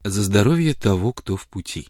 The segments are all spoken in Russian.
За здоровье того, кто в пути.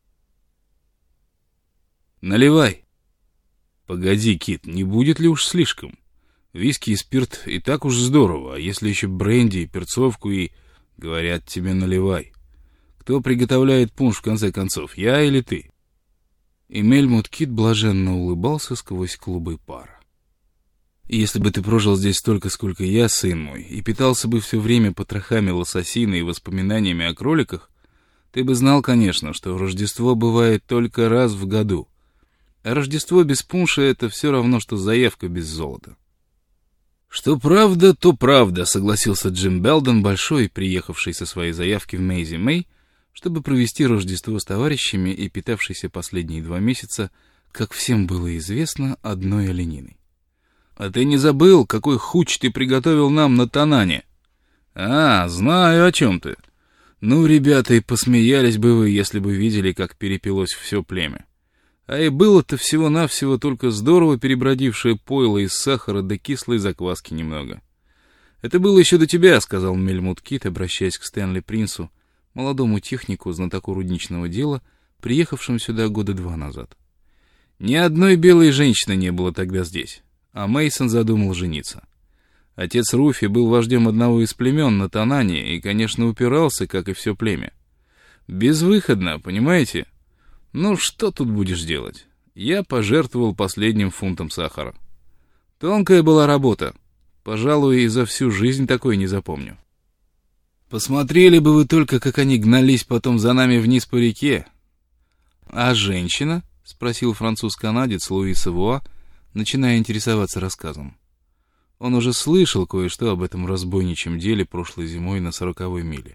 Наливай. Погоди, Кит, не будет ли уж слишком? Виски и спирт и так уж здорово, а если еще бренди и перцовку и... Говорят тебе, наливай. Кто приготовляет пунш, в конце концов, я или ты? И Мельмут Кит блаженно улыбался сквозь клубы пара. Если бы ты прожил здесь столько, сколько я, сын мой, и питался бы все время потрохами лососины и воспоминаниями о кроликах, ты бы знал, конечно, что Рождество бывает только раз в году. А Рождество без пунша — это все равно, что заявка без золота. «Что правда, то правда», — согласился Джим Белден, большой, приехавший со своей заявки в Мэйзи Мэй, чтобы провести Рождество с товарищами и питавшийся последние 2 месяца, как всем было известно, одной олениной. «А ты не забыл, какой хуч ты приготовил нам на Танане?» «А, знаю, о чем ты. Ну, ребята, и посмеялись бы вы, если бы видели, как перепилось все племя. А и было-то всего-навсего только здорово перебродившее пойло из сахара да кислой закваски немного». «Это было еще до тебя», — сказал Мельмут Кит, обращаясь к Стэнли Принсу, молодому технику, знатоку рудничного дела, приехавшему сюда года 2 назад. «Ни одной белой женщины не было тогда здесь». А Мейсон задумал жениться. Отец Руфи был вождем одного из племен на Танане и, конечно, упирался, как и все племя. Безвыходно, понимаете? Ну, что тут будешь делать? Я пожертвовал последним фунтом сахара. Тонкая была работа. Пожалуй, и за всю жизнь такой не запомню. Посмотрели бы вы только, как они гнались потом за нами вниз по реке. — А женщина? — спросил француз-канадец Луи Савуа, начиная интересоваться рассказом. Он уже слышал кое-что об этом разбойничьем деле прошлой зимой на 40-й миле.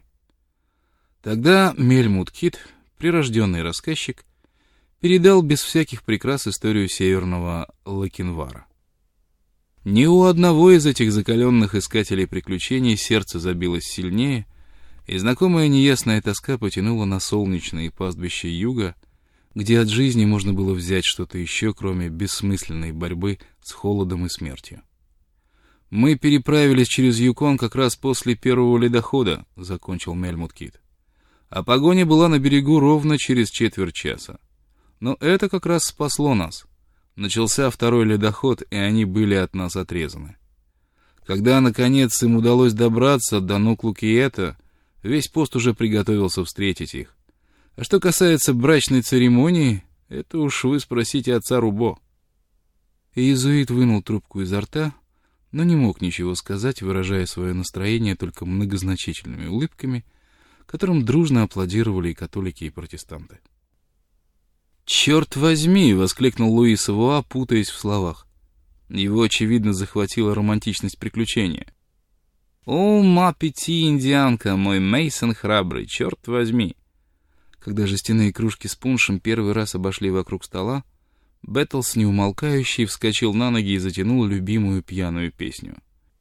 Тогда Мельмут Кит, прирожденный рассказчик, передал без всяких прикрас историю северного Лакинвара. Ни у одного из этих закаленных искателей приключений сердце забилось сильнее, и знакомая неясная тоска потянула на солнечные пастбища юга, где от жизни можно было взять что-то еще, кроме бессмысленной борьбы с холодом и смертью. «Мы переправились через Юкон как раз после первого ледохода», — закончил Мельмут Кит. «А погоня была на берегу ровно через 1/4 часа. Но это как раз спасло нас. Начался 2-й ледоход, и они были от нас отрезаны. Когда, наконец, им удалось добраться до Нуклукиета, весь пост уже приготовился встретить их. А что касается брачной церемонии, это уж вы спросите отца Рубо». Иезуит вынул трубку изо рта, но не мог ничего сказать, выражая свое настроение только многозначительными улыбками, которым дружно аплодировали и католики, и протестанты. «Черт возьми!» — воскликнул Луи Савуа, путаясь в словах. Его, очевидно, захватила романтичность приключения. «О, ма пяти, индианка, мой Мейсон храбрый, черт возьми!» Когда жестяные кружки с пуншем первый раз обошли вокруг стола, Бэттлс, неумолкающий, вскочил на ноги и затянул любимую пьяную песню.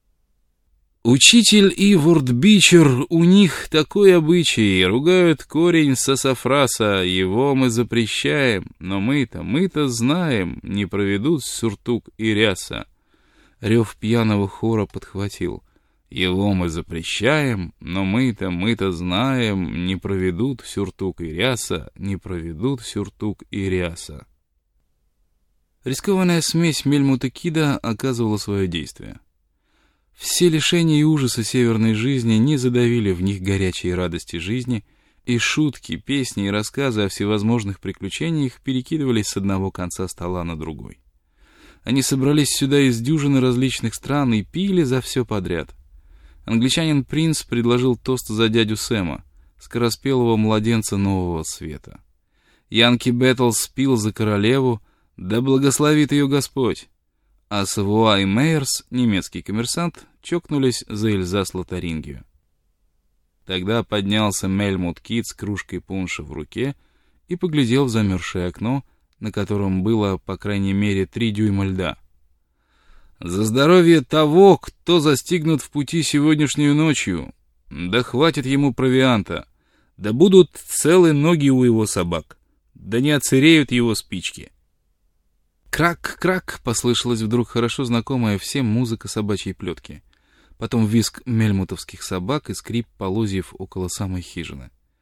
«Учитель Ивурд Бичер, у них такой обычай, ругают корень сасафраса, его мы запрещаем, но мы-то знаем, не проведут сюртук и ряса». Рев пьяного хора подхватил. «Его мы запрещаем, но мы-то знаем, не проведут сюртук и ряса, не проведут сюртук и ряса». Рискованная смесь Мельмута Кида оказывала свое действие. Все лишения и ужасы северной жизни не задавили в них горячие радости жизни, и шутки, песни и рассказы о всевозможных приключениях перекидывались с одного конца стола на другой. Они собрались сюда из дюжины различных стран и пили за все подряд. Англичанин Принц предложил тост за дядю Сэма, скороспелого младенца нового света. Янки Бэттлс пил за королеву, да благословит ее Господь. А Савуа и Мейерс, немецкий коммерсант, чокнулись за Эльзас-Лотарингию. Тогда поднялся Мельмут Кит с кружкой пунша в руке и поглядел в замерзшее окно, на котором было, по крайней мере, 3 дюйма льда. «За здоровье того, кто застигнут в пути сегодняшнюю ночью! Да хватит ему провианта! Да будут целы ноги у его собак! Да не оцереют его спички!» «Крак-крак!» — послышалась вдруг хорошо знакомая всем музыка собачьей плетки. Потом визг мельмутовских собак и скрип полозьев около самой хижины.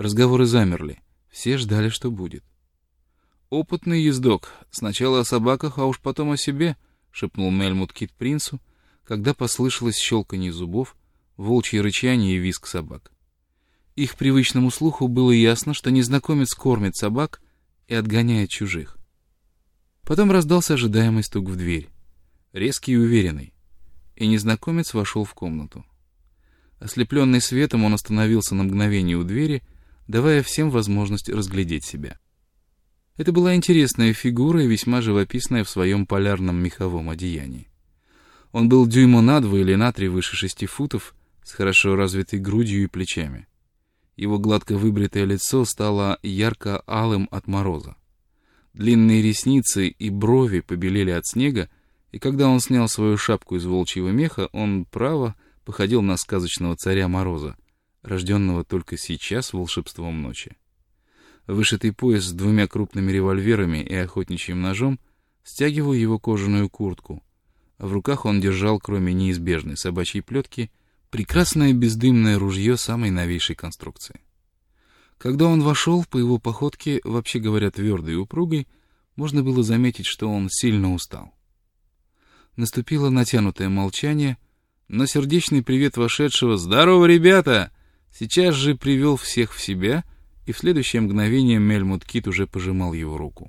Разговоры замерли. Все ждали, что будет. «Опытный ездок. Сначала о собаках, а уж потом о себе», — шепнул Мельмут Кит принцу, когда послышалось щелканье зубов, волчье рычание и визг собак. Их привычному слуху было ясно, что незнакомец кормит собак и отгоняет чужих. Потом раздался ожидаемый стук в дверь, резкий и уверенный, и незнакомец вошел в комнату. Ослепленный светом, он остановился на мгновение у двери, давая всем возможность разглядеть себя. Это была интересная фигура и весьма живописная в своем полярном меховом одеянии. Он был дюйма на 2 или на 3 выше 6 футов, с хорошо развитой грудью и плечами. Его гладко выбритое лицо стало ярко-алым от мороза. Длинные ресницы и брови побелели от снега, и когда он снял свою шапку из волчьего меха, он, право, походил на сказочного царя Мороза, рожденного только сейчас волшебством ночи. Вышитый пояс с 2 крупными револьверами и охотничьим ножом стягивал его кожаную куртку, а в руках он держал, кроме неизбежной собачьей плетки, прекрасное бездымное ружье самой новейшей конструкции. Когда он вошел, по его походке, вообще говоря, твердой и упругой, можно было заметить, что он сильно устал. Наступило натянутое молчание, но сердечный привет вошедшего «Здорово, ребята!» сейчас же привел всех в себя, и в следующее мгновение Мельмут Кит уже пожимал его руку.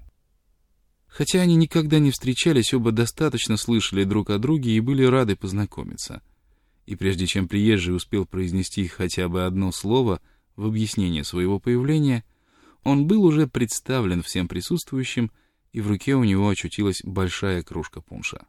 Хотя они никогда не встречались, оба достаточно слышали друг о друге и были рады познакомиться. И прежде чем приезжий успел произнести хотя бы одно слово в объяснение своего появления, он был уже представлен всем присутствующим, и в руке у него очутилась большая кружка пунша.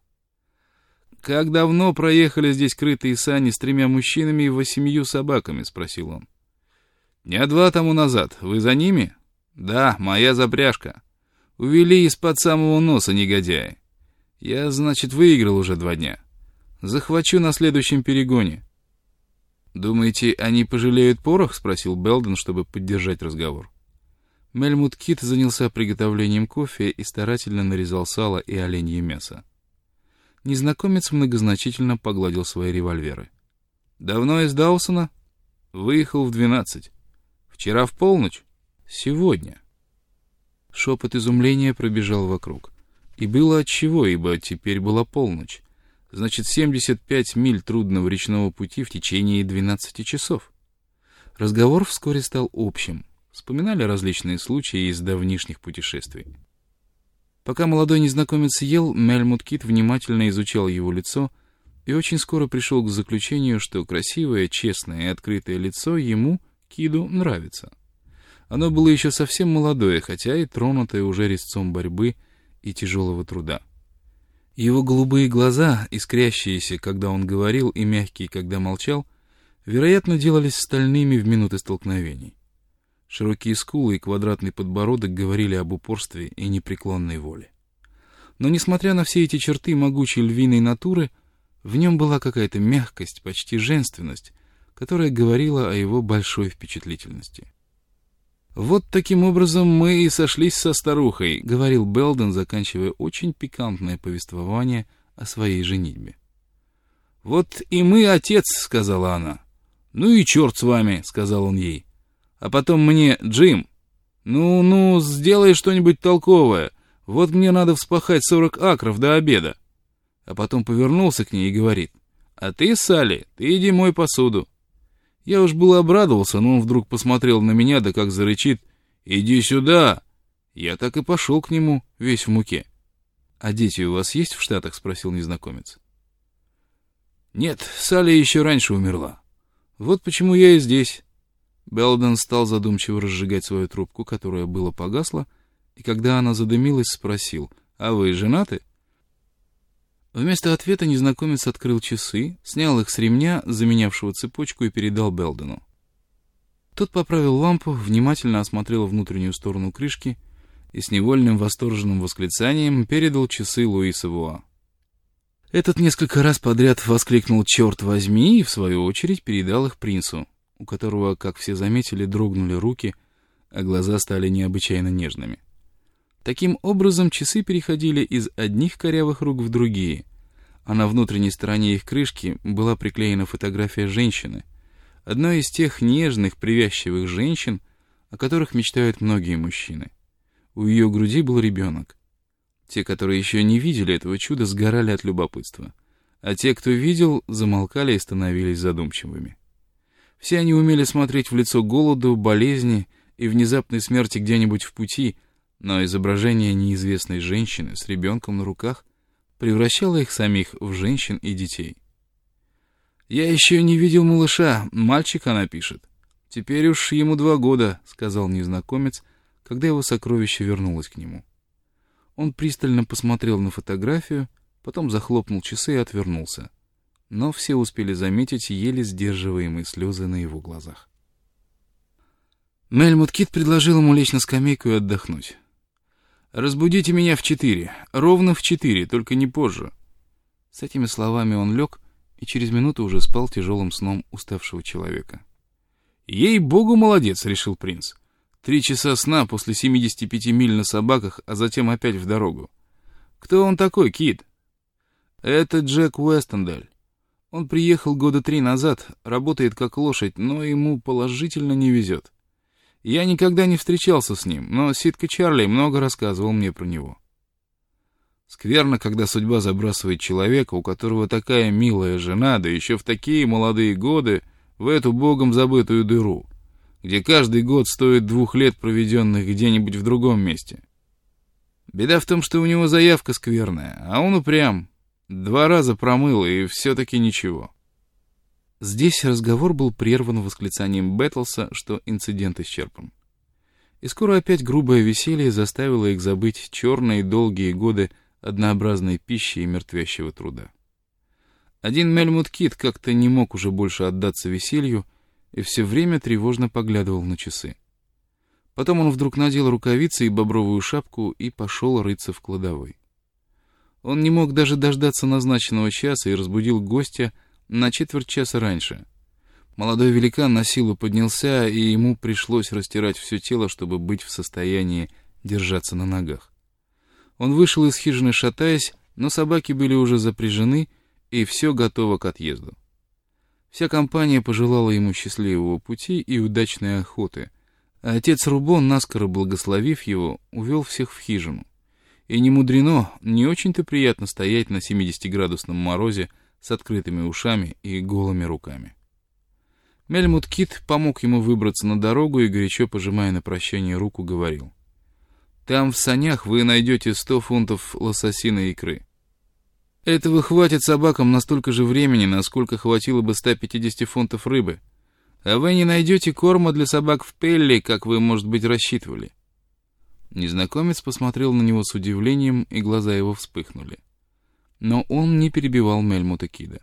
«Как давно проехали здесь крытые сани с 3 мужчинами и 8 собаками?» — спросил он. «Дня 2 тому назад. Вы за ними?» «Да, моя запряжка. Увели из-под самого носа негодяи. Я, значит, выиграл уже 2 дня. Захвачу на следующем перегоне». «Думаете, они пожалеют порох?» — спросил Белден, чтобы поддержать разговор. Мельмут Кит занялся приготовлением кофе и старательно нарезал сало и оленье мясо. Незнакомец многозначительно погладил свои револьверы. «Давно из Даусона?» «Выехал в 12. Вчера в полночь?» «Сегодня». Шепот изумления пробежал вокруг. И было отчего, ибо теперь была полночь. Значит, 75 миль трудного речного пути в течение 12 часов. Разговор вскоре стал общим. Вспоминали различные случаи из давнишних путешествий. Пока молодой незнакомец ел, Мельмут Кит внимательно изучал его лицо и очень скоро пришел к заключению, что красивое, честное и открытое лицо ему, Киду, нравится. Оно было еще совсем молодое, хотя и тронутое уже резцом борьбы и тяжелого труда. Его голубые глаза, искрящиеся, когда он говорил, и мягкие, когда молчал, вероятно, делались стальными в минуты столкновений. Широкие скулы и квадратный подбородок говорили об упорстве и непреклонной воле. Но, несмотря на все эти черты могучей львиной натуры, в нем была какая-то мягкость, почти женственность, которая говорила о его большой впечатлительности. «Вот таким образом мы и сошлись со старухой», — говорил Белден, заканчивая очень пикантное повествование о своей женитьбе. «Вот и мы, отец», — сказала она. «Ну и черт с вами», — сказал он ей. А потом мне: «Джим, ну, сделай что-нибудь толковое. Вот мне надо вспахать 40 акров до обеда». А потом повернулся к ней и говорит: «А ты, Салли, ты иди мой посуду». Я уж было обрадовался, но он вдруг посмотрел на меня, да как зарычит: «Иди сюда!» Я так и пошел к нему, весь в муке. «А дети у вас есть в Штатах?» — спросил незнакомец. «Нет, Салли еще раньше умерла. Вот почему я и здесь». Белден стал задумчиво разжигать свою трубку, которая было погасла, и когда она задымилась, спросил: «А вы женаты?» Вместо ответа незнакомец открыл часы, снял их с ремня, заменявшего цепочку, и передал Белдену. Тот поправил лампу, внимательно осмотрел внутреннюю сторону крышки и с невольным восторженным восклицанием передал часы Луиса Вуа. Этот несколько раз подряд воскликнул «Черт возьми!» и, в свою очередь, передал их принцу, у которого, как все заметили, дрогнули руки, а глаза стали необычайно нежными. Таким образом, часы переходили из одних корявых рук в другие, а на внутренней стороне их крышки была приклеена фотография женщины, одной из тех нежных, привязчивых женщин, о которых мечтают многие мужчины. У ее груди был ребенок. Те, которые еще не видели этого чуда, сгорали от любопытства. А те, кто видел, замолкали и становились задумчивыми. Все они умели смотреть в лицо голоду, болезни и внезапной смерти где-нибудь в пути, но изображение неизвестной женщины с ребенком на руках превращало их самих в женщин и детей. «Я еще не видел малыша, мальчик, она пишет. Теперь уж ему 2 года», — сказал незнакомец, когда его сокровище вернулось к нему. Он пристально посмотрел на фотографию, потом захлопнул часы и отвернулся. Но все успели заметить еле сдерживаемые слезы на его глазах. Мельмут Кид предложил ему лечь на скамейку и отдохнуть. «Разбудите меня в 4, ровно в 4, только не позже». С этими словами он лег и через минуту уже спал тяжелым сном уставшего человека. «Ей-богу, молодец», — решил принц. 3 часа сна после 75 миль на собаках, а затем опять в дорогу. «Кто он такой, Кид?» «Это Джек Уэстендаль. Он приехал 3 года назад, работает как лошадь, но ему положительно не везет. Я никогда не встречался с ним, но Ситка Чарли много рассказывал мне про него». Скверно, когда судьба забрасывает человека, у которого такая милая жена, да еще в такие молодые годы, в эту богом забытую дыру, где каждый год стоит 2 лет, проведенных где-нибудь в другом месте. Беда в том, что у него заявка скверная, а он упрям. 2 раза промыл, и все-таки ничего. Здесь разговор был прерван восклицанием Бэтлса, что инцидент исчерпан. И скоро опять грубое веселье заставило их забыть черные долгие годы однообразной пищи и мертвящего труда. Один Мельмут Кид как-то не мог уже больше отдаться веселью и все время тревожно поглядывал на часы. Потом он вдруг надел рукавицы и бобровую шапку и пошел рыться в кладовой. Он не мог даже дождаться назначенного часа и разбудил гостя на 1/4 часа раньше. Молодой великан на силу поднялся, и ему пришлось растирать все тело, чтобы быть в состоянии держаться на ногах. Он вышел из хижины, шатаясь, но собаки были уже запряжены, и все готово к отъезду. Вся компания пожелала ему счастливого пути и удачной охоты, а отец Рубон, наскоро благословив его, увел всех в хижину. И не мудрено, не очень-то приятно стоять на 70-градусном морозе с открытыми ушами и голыми руками. Мельмут Кид помог ему выбраться на дорогу и, горячо пожимая на прощание руку, говорил: «Там в санях вы найдете 100 фунтов лососиной икры. Этого хватит собакам на столько же времени, насколько хватило бы 150 фунтов рыбы. А вы не найдете корма для собак в Пелли, как вы, может быть, рассчитывали». Незнакомец посмотрел на него с удивлением, и глаза его вспыхнули. Но он не перебивал Мельмута Кида.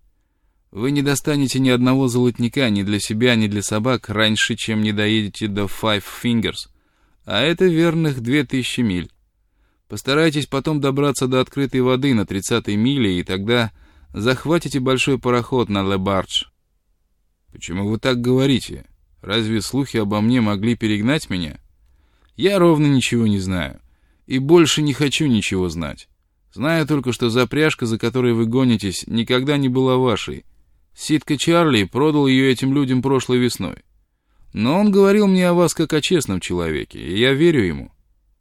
«Вы не достанете ни одного золотника ни для себя, ни для собак раньше, чем не доедете до Five Fingers, а это верных 2000 миль. Постарайтесь потом добраться до открытой воды на 30-й миле, и тогда захватите большой пароход на Ле-Бардж». «Почему вы так говорите? Разве слухи обо мне могли перегнать меня? Я ровно ничего не знаю, и больше не хочу ничего знать. Знаю только, что запряжка, за которой вы гонитесь, никогда не была вашей. Ситка Чарли продал ее этим людям прошлой весной. Но он говорил мне о вас как о честном человеке, и я верю ему.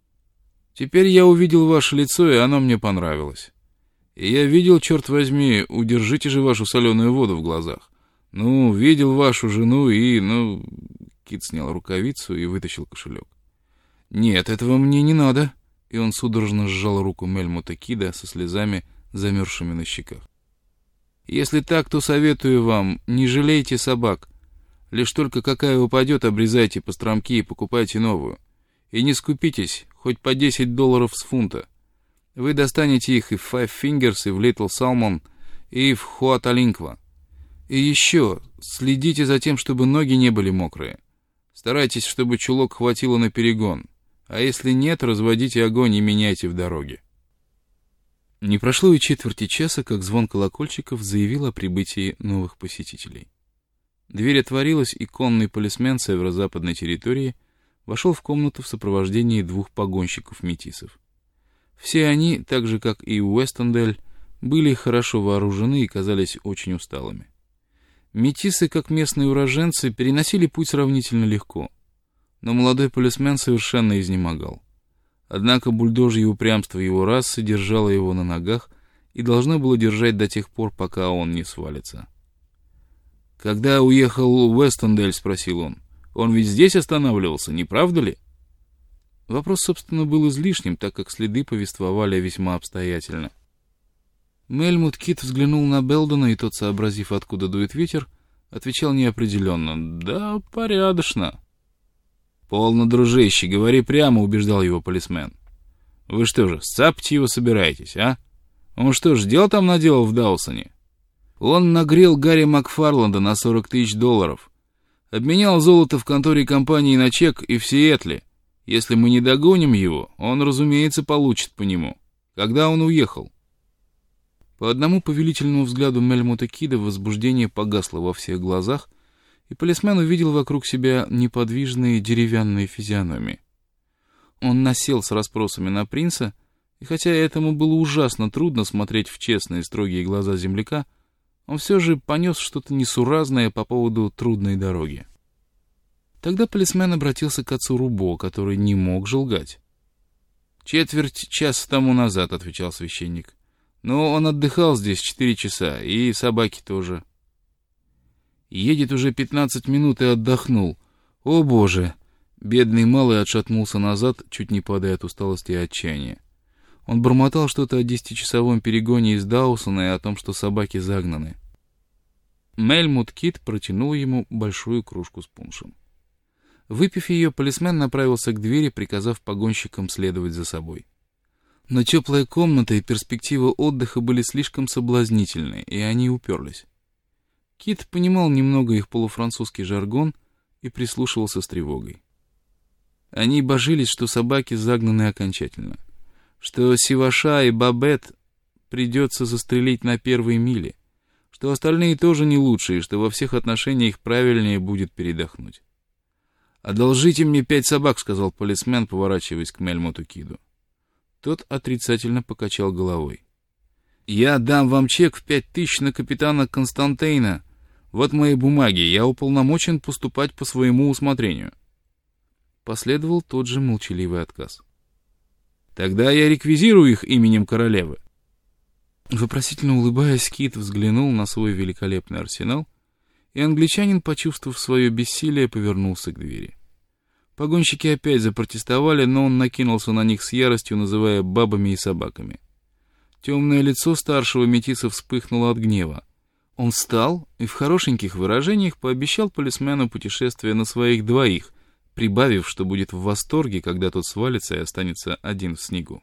Теперь я увидел ваше лицо, и оно мне понравилось. И я видел, черт возьми, удержите же вашу соленую воду в глазах. Ну, видел вашу жену и, Кид снял рукавицу и вытащил кошелек. «Нет, этого мне не надо», и он судорожно сжал руку Мельмута Кида со слезами, замерзшими на щеках. «Если так, то советую вам, не жалейте собак. Лишь только какая упадет, обрезайте постромки и покупайте новую. И не скупитесь, хоть по $10 с фунта. Вы достанете их и в Five Fingers, и в Little Salmon, и в Хуаталинква. И еще, следите за тем, чтобы ноги не были мокрые. Старайтесь, чтобы чулок хватило на перегон. А если нет, разводите огонь и меняйте в дороге». Не прошло и 1/4 часа, как звон колокольчиков заявил о прибытии новых посетителей. Дверь отворилась, и конный полисмен северо-западной территории вошел в комнату в сопровождении 2 погонщиков-метисов. Все они, так же как и Уэстендель, были хорошо вооружены и казались очень усталыми. Метисы, как местные уроженцы, переносили путь сравнительно легко. Но молодой полисмен совершенно изнемогал. Однако бульдожье упрямство его расы держало его на ногах и должно было держать до тех пор, пока он не свалится. «Когда уехал Уэстендель?» — спросил он. «Он ведь здесь останавливался, не правда ли?» Вопрос, собственно, был излишним, так как следы повествовали весьма обстоятельно. Мельмут Кит взглянул на Белдена, и тот, сообразив, откуда дует ветер, отвечал неопределенно. «Да, порядочно». «Полно, дружище, говори прямо», — убеждал его полисмен. «Вы что же, сцапать его собираетесь, а? Он что ж, дел там наделал в Даусоне? Он нагрел Гарри Макфарланда на $40 000. Обменял золото в конторе компании на чек и в Сиэтле. Если мы не догоним его, он, разумеется, получит по нему. Когда он уехал?» По одному повелительному взгляду Мельмута Кида возбуждение погасло во всех глазах, и полисмен увидел вокруг себя неподвижные деревянные физиономии. Он насел с расспросами на принца, и хотя этому было ужасно трудно смотреть в честные строгие глаза земляка, он все же понес что-то несуразное по поводу трудной дороги. Тогда полисмен обратился к отцу Рубо, который не мог же лгать. «Четверть часа тому назад», — отвечал священник. «Но он отдыхал здесь 4 часа, и собаки тоже». «Едет уже 15 минут и отдохнул. О, Боже!» Бедный малый отшатнулся назад, чуть не падая от усталости и отчаяния. Он бормотал что-то о 10-часовом перегоне из Даусона и о том, что собаки загнаны. Мельмут Кит протянул ему большую кружку с пуншем. Выпив ее, полисмен направился к двери, приказав погонщикам следовать за собой. Но теплая комната и перспектива отдыха были слишком соблазнительны, и они уперлись. Кит понимал немного их полуфранцузский жаргон и прислушивался с тревогой. Они божились, что собаки загнаны окончательно, что Сиваша и Бабет придется застрелить на первой миле, что остальные тоже не лучшие, что во всех отношениях правильнее будет передохнуть. «Одолжите мне 5 собак», — сказал полисмен, поворачиваясь к Мельмуту Киду. Тот отрицательно покачал головой. «Я дам вам чек в 5000 на капитана Константейна. Вот мои бумаги, я уполномочен поступать по своему усмотрению». Последовал тот же молчаливый отказ. «Тогда я реквизирую их именем королевы». Вопросительно улыбаясь, Кит взглянул на свой великолепный арсенал, и англичанин, почувствовав свое бессилие, повернулся к двери. Погонщики опять запротестовали, но он накинулся на них с яростью, называя бабами и собаками. Темное лицо старшего метиса вспыхнуло от гнева. Он встал и в хорошеньких выражениях пообещал полисмену путешествие на своих двоих, прибавив, что будет в восторге, когда тот свалится и останется один в снегу.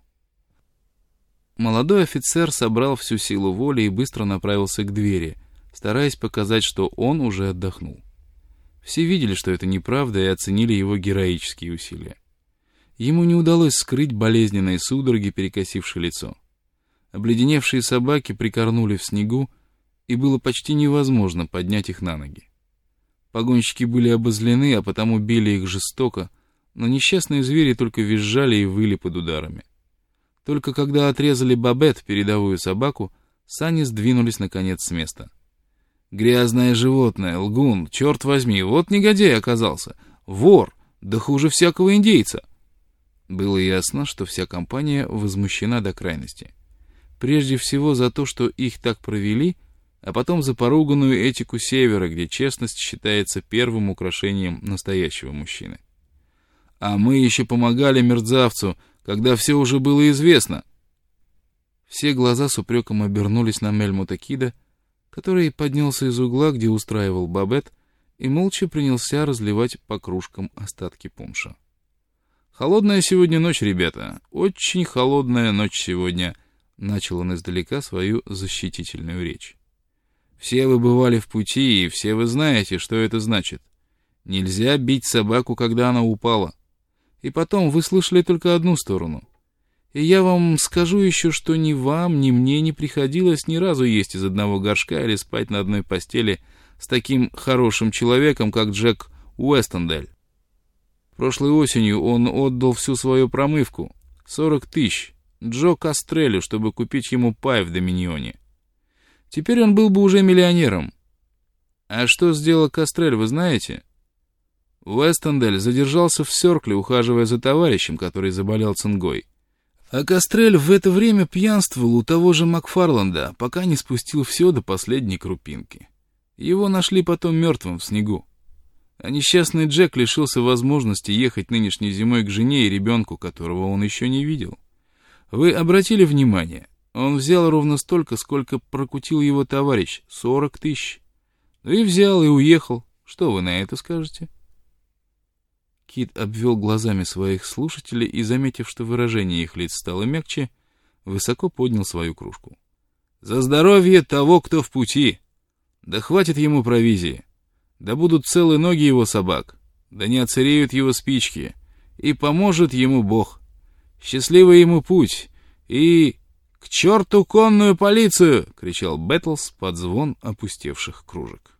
Молодой офицер собрал всю силу воли и быстро направился к двери, стараясь показать, что он уже отдохнул. Все видели, что это неправда, и оценили его героические усилия. Ему не удалось скрыть болезненные судороги, перекосившие лицо. Обледеневшие собаки прикорнули в снегу, и было почти невозможно поднять их на ноги. Погонщики были обозлены, а потому били их жестоко, но несчастные звери только визжали и выли под ударами. Только когда отрезали Бабет, передовую собаку, сани сдвинулись наконец с места. «Грязное животное, лгун, черт возьми, вот негодяй оказался! Вор, да хуже всякого индейца!» Было ясно, что вся компания возмущена до крайности. Прежде всего за то, что их так провели, а потом за поруганную этику Севера, где честность считается первым украшением настоящего мужчины. «А мы еще помогали мерзавцу, когда все уже было известно!» Все глаза с упреком обернулись на Мельмута Кида, который поднялся из угла, где устраивал Бабет, и молча принялся разливать по кружкам остатки пунша. «Холодная сегодня ночь, ребята, очень холодная ночь сегодня», — начал он издалека свою защитительную речь. «Все вы бывали в пути, и все вы знаете, что это значит. Нельзя бить собаку, когда она упала. И потом вы слышали только одну сторону. И я вам скажу еще, что ни вам, ни мне не приходилось ни разу есть из одного горшка или спать на одной постели с таким хорошим человеком, как Джек Уэстендель. Прошлой осенью он отдал всю свою промывку, 40 000, Джо Кастрелю, чтобы купить ему пай в Доминионе. Теперь он был бы уже миллионером. А что сделал Кастрель, вы знаете? Уэстендель задержался в Сёркле, ухаживая за товарищем, который заболел цингой. А Кастрель в это время пьянствовал у того же Макфарланда, пока не спустил все до последней крупинки. Его нашли потом мертвым в снегу. А несчастный Джек лишился возможности ехать нынешней зимой к жене и ребенку, которого он еще не видел. Вы обратили внимание? Он взял ровно столько, сколько прокутил его товарищ, 40 тысяч. Ну и взял, и уехал. Что вы на это скажете? Кит обвел глазами своих слушателей и, заметив, что выражение их лиц стало мягче, высоко поднял свою кружку. «За здоровье того, кто в пути! Да хватит ему провизии! Да будут целы ноги его собак! Да не оцареют его спички! И поможет ему Бог! Счастливый ему путь! И... к черту конную полицию!» — кричал Бэтлс под звон опустевших кружек.